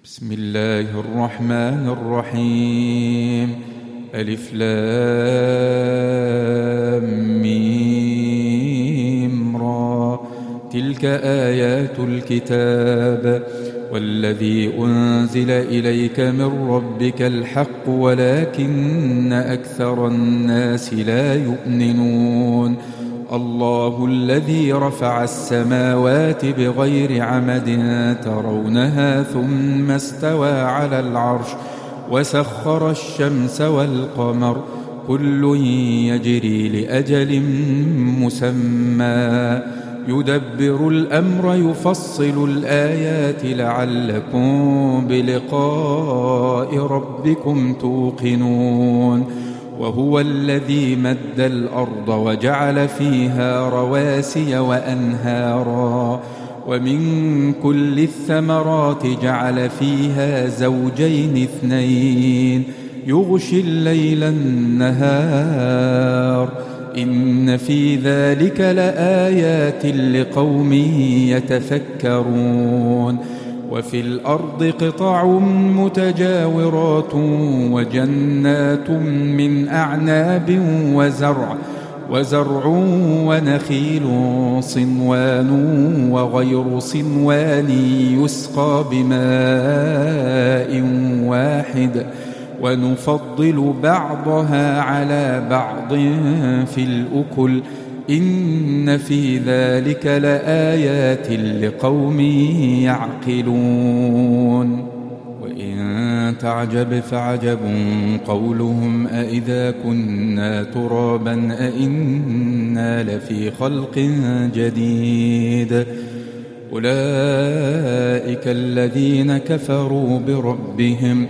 بسم الله الرحمن الرحيم. ألف لام ميم را. تلك آيات الكتاب والذي أنزل إليك من ربك الحق ولكن أكثر الناس لا يؤمنون. الله الذي رفع السماوات بغير عمد ترونها ثم استوى على العرش وسخر الشمس والقمر كل يجري لأجل مسمى يدبر الأمر يفصل الآيات لعلكم بلقاء ربكم توقنون. وهو الذي مد الأرض وجعل فيها رواسي وأنهارا ومن كل الثمرات جعل فيها زوجين اثنين يغشي الليل النهار إن في ذلك لآيات لقوم يتفكرون. وفي الأرض قطع متجاورات وجنات من أعناب وزرع ونخيل صنوان وغير صنوان يسقى بماء واحد ونفضل بعضها على بعض في الأكل إن في ذلك لآيات لقوم يعقلون. وإن تعجب فعجب قولهم أإذا كنا ترابا أإنا لفي خلق جديد أولئك الذين كفروا بربهم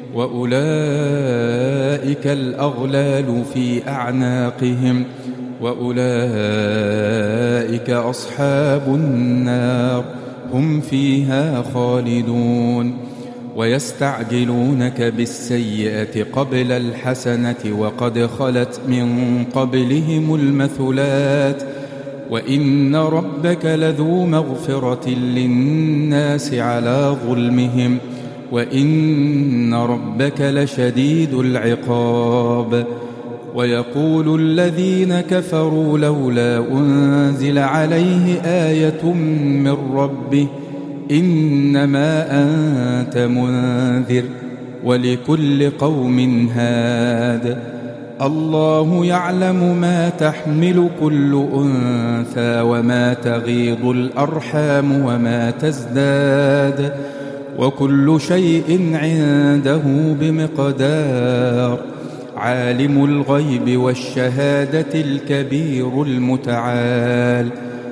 وأولئك الأغلال في أعناقهم وأولئك أصحاب النار هم فيها خالدون. ويستعجلونك بالسيئة قبل الحسنة وقد خلت من قبلهم المثلات وإن ربك لذو مغفرة للناس على ظلمهم وإن ربك لشديد العقاب. ويقول الذين كفروا لولا أنزل عليه آية من ربه إنما أنت منذر ولكل قوم هاد الله يعلم ما تحمل كل أنثى وما تغيض الأرحام وما تزداد وكل شيء عنده بمقدار. عالم الغيب والشهادة الكبير المتعال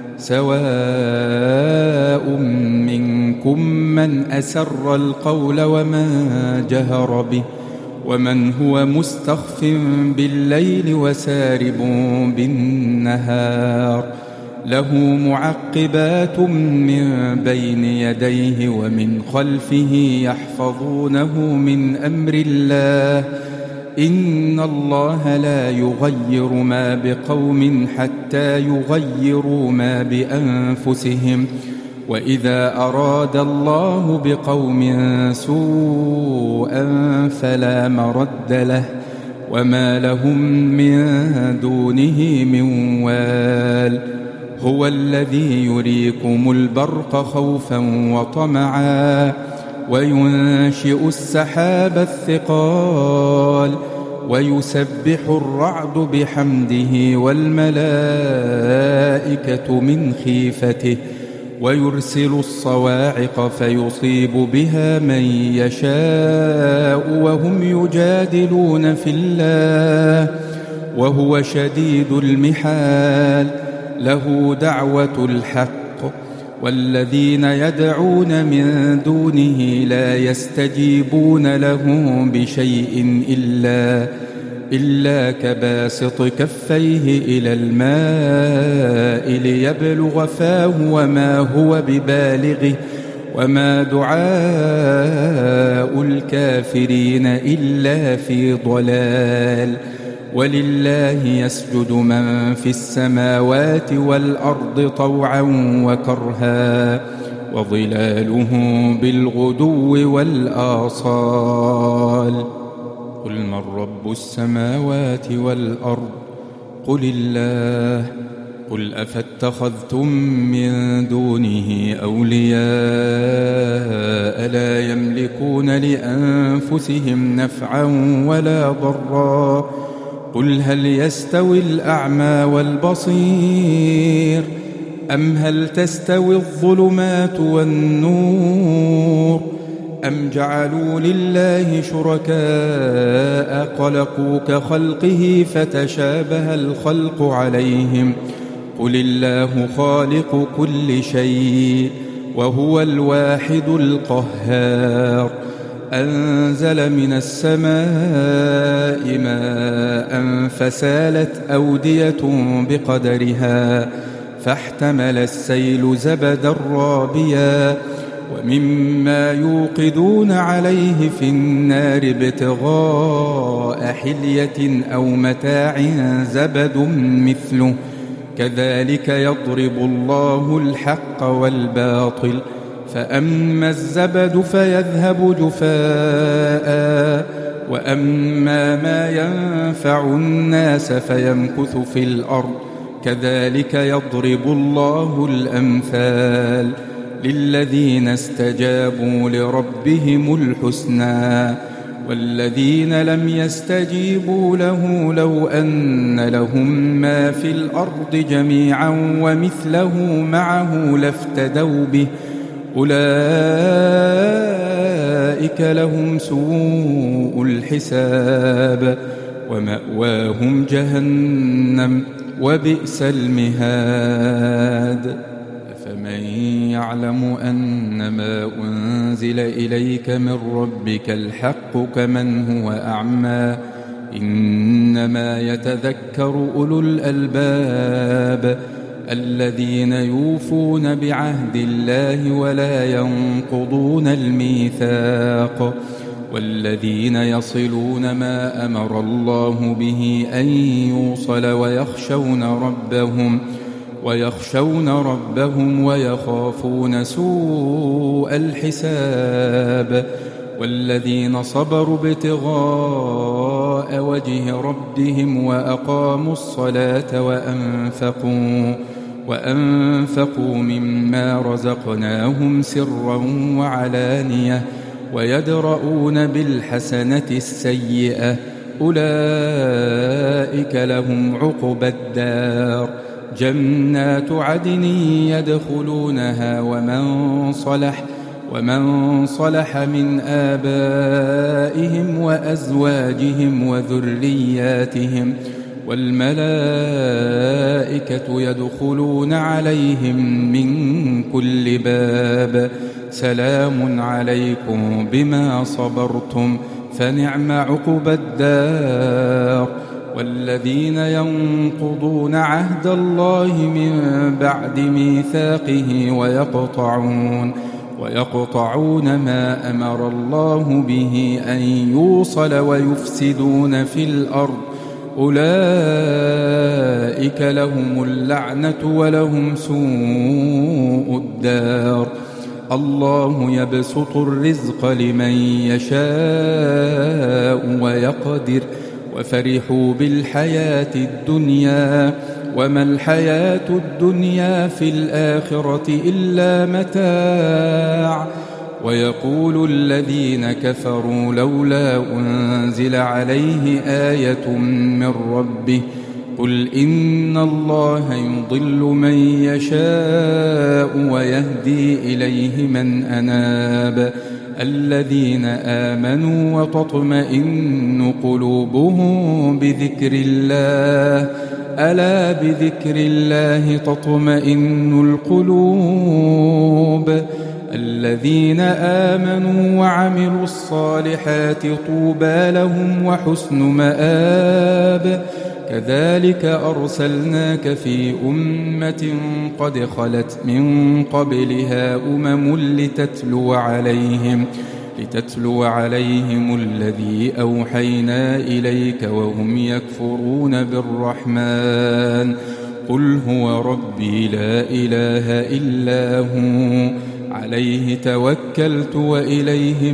سواء منكم من أسر القول ومن جهر به ومن هو مستخف بالليل وسارب بالنهار له معقبات من بين يديه ومن خلفه يحفظونه من أمر الله إن الله لا يغير ما بقوم حتى يغيروا ما بأنفسهم وإذا أراد الله بقوم سوءا فلا مرد له وما لهم من دونه من وال. هو الذي يريكم البرق خوفا وطمعا وينشئ السحاب الثقال ويسبح الرعد بحمده والملائكة من خيفته ويرسل الصواعق فيصيب بها من يشاء وهم يجادلون في الله وهو شديد المحال له دعوة الحق والذين يدعون من دونه لا يستجيبون لهم بشيء إلا كباسط كفيه إلى الماء ليبلغ فاه وما هو ببالغه وما دعاء الكافرين إلا في ضلال. ولله يسجد من في السماوات والأرض طوعا وكرها وظلاله بالغدو والآصال. قل من رب السماوات والأرض؟ قل الله. قل أفاتخذتم من دونه أولياء لا يملكون لأنفسهم نفعا ولا ضرا؟ قل هل يستوي الأعمى والبصير أم هل تستوي الظلمات والنور أم جعلوا لله شركاء خلقوا كخلقه فتشابه الخلق عليهم؟ قل الله خالق كل شيء وهو الواحد القهار. أنزل من السماء ماء فسالت أودية بقدرها فاحتمل السيل زبدا رابيا ومما يوقدون عليه في النار ابتغاء حلية أو متاع زبد مثله كذلك يضرب الله الحق والباطل فأما الزبد فيذهب جفاء وأما ما ينفع الناس فيمكث في الأرض كذلك يضرب الله الأمثال للذين استجابوا لربهم الحسنى والذين لم يستجيبوا له لو أن لهم ما في الأرض جميعا ومثله معه لافتدوا به أولئك لهم سوء الحساب ومأواهم جهنم وبئس المهاد. أفمن يعلم أنما أنزل إليك من ربك الحق كمن هو أعمى إنما يتذكر أولو الألباب الذين يوفون بعهد الله ولا ينقضون الميثاق والذين يصلون ما أمر الله به أن يوصل ويخشون ربهم ويخافون سوء الحساب والذين صبروا ابتغاء وجه ربهم وأقاموا الصلاة وأنفقوا مما رزقناهم سرا وعلانية ويدرؤون بالحسنة السيئة أولئك لهم عقبى الدار جنات عدن يدخلونها ومن صلح من آبائهم وأزواجهم وذرياتهم والملائكة يدخلون عليهم من كل باب سلام عليكم بما صبرتم فنعم عقبى الدار. والذين ينقضون عهد الله من بعد ميثاقه ويقطعون ما أمر الله به أن يوصل ويفسدون في الأرض أولئك لهم اللعنة ولهم سوء الدار. الله يبسط الرزق لمن يشاء ويقدر وفرحوا بالحياة الدنيا وما الحياة الدنيا في الآخرة إلا متاع. ويقول الذين كفروا لولا أنزل عليه آية من ربه قل إن الله يضل من يشاء ويهدي إليه من أناب الذين آمنوا وتطمئن قلوبهم بذكر الله ألا بذكر الله تطمئن القلوب. الذين آمنوا وعملوا الصالحات طوبى لهم وحسن مآب. كذلك أرسلناك في أمة قد خلت من قبلها لتتلو عليهم الذي أوحينا إليك وهم يكفرون بالرحمن قل هو ربي لا إله إلا هو عليه توكلت وإليه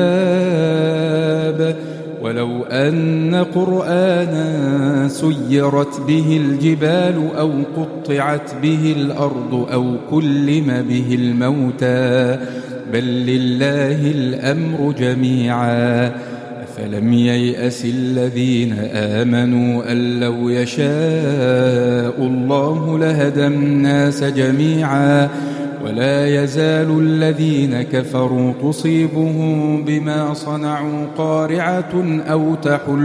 متاب ولو أن قرآنا سيرت به الجبال أو قطعت به الأرض أو كلم به الموتى بل لله الأمر جميعا أفلم ييأس الذين آمنوا أن لو يشاء الله لهدى الناس جميعا ولا يزال الذين كفروا تصيبهم بما صنعوا قارعة أو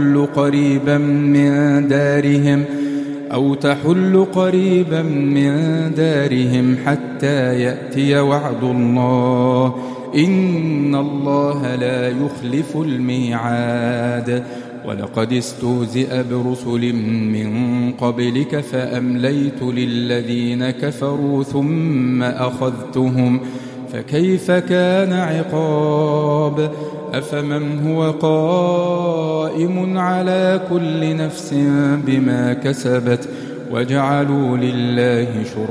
تحل قريبا من دارهم حتى يأتي وعد الله إن الله لا يخلف الميعاد ولقد استهزئ برسل من قبلك فأمليت للذين كفروا ثم أخذتهم فكيف كان عقاب أفمن هو قائم على كل نفس بما كسبت وجعلوا لله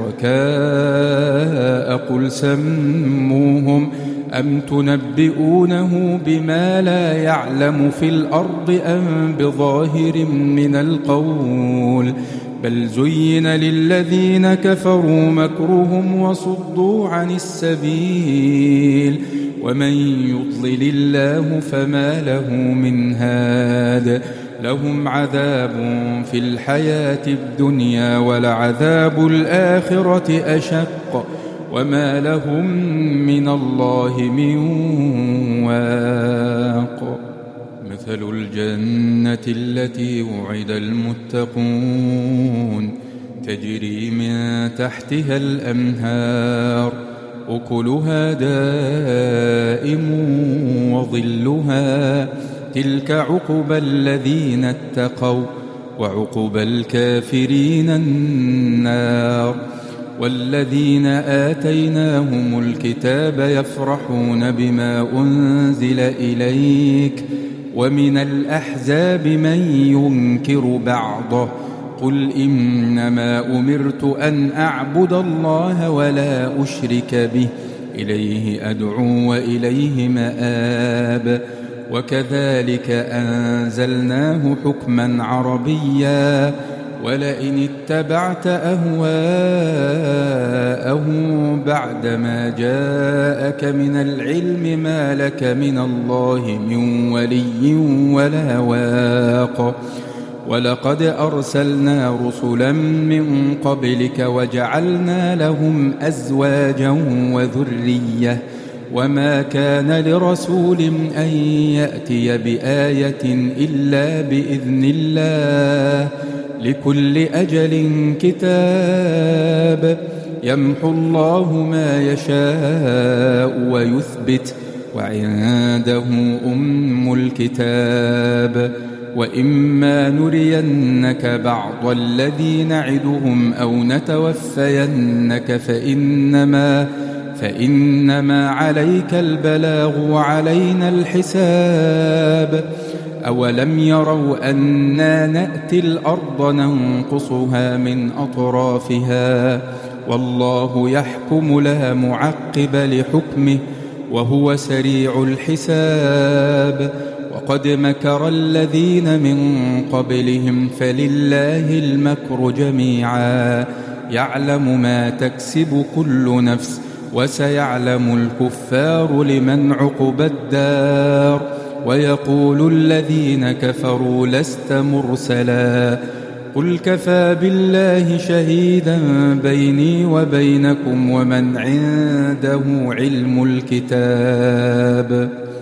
شركاء قل سموهم أم تنبئونه بما لا يعلم في الأرض أم بظاهر من القول بل زين للذين كفروا مكرهم وصدوا عن السبيل ومن يضلل الله فما له من هاد لهم عذاب في الحياة الدنيا ولعذاب الآخرة أشق وما لهم من الله من واق مثل الجنة التي وعد المتقون تجري من تحتها الأنهار أكلها دائم وظلها تلك عقبى الذين اتقوا وعقبى الكافرين النار والذين آتيناهم الكتاب يفرحون بما أنزل إليك ومن الأحزاب من ينكر بعضه قل إنما أمرت أن أعبد الله ولا أشرك به إليه أدعو وإليه مآب وكذلك أنزلناه حكما عربيا ولئن اتبعت أهواءهم بعدما جاءك من العلم ما لك من الله من ولي ولا واق ولقد أرسلنا رسلا من قبلك وجعلنا لهم أزواجا وذرية وما كان لرسول أن يأتي بآية إلا بإذن الله لكل أجل كتاب يمحو الله ما يشاء ويثبت وعنده أم الكتاب وإما نرينك بعض الذي نعدهم أو نتوفينك فإنما عليك البلاغ وعلينا الحساب أولم يروا أنا نأتي الأرض ننقصها من أطرافها والله يحكم لا معقب لحكمه وهو سريع الحساب وقد مكر الذين من قبلهم فلله المكر جميعا يعلم ما تكسب كل نفس وسيعلم الكفار لمن عقبى الدار ويقول الذين كفروا لست مرسلا قل كفى بالله شهيدا بيني وبينكم ومن عنده علم الكتاب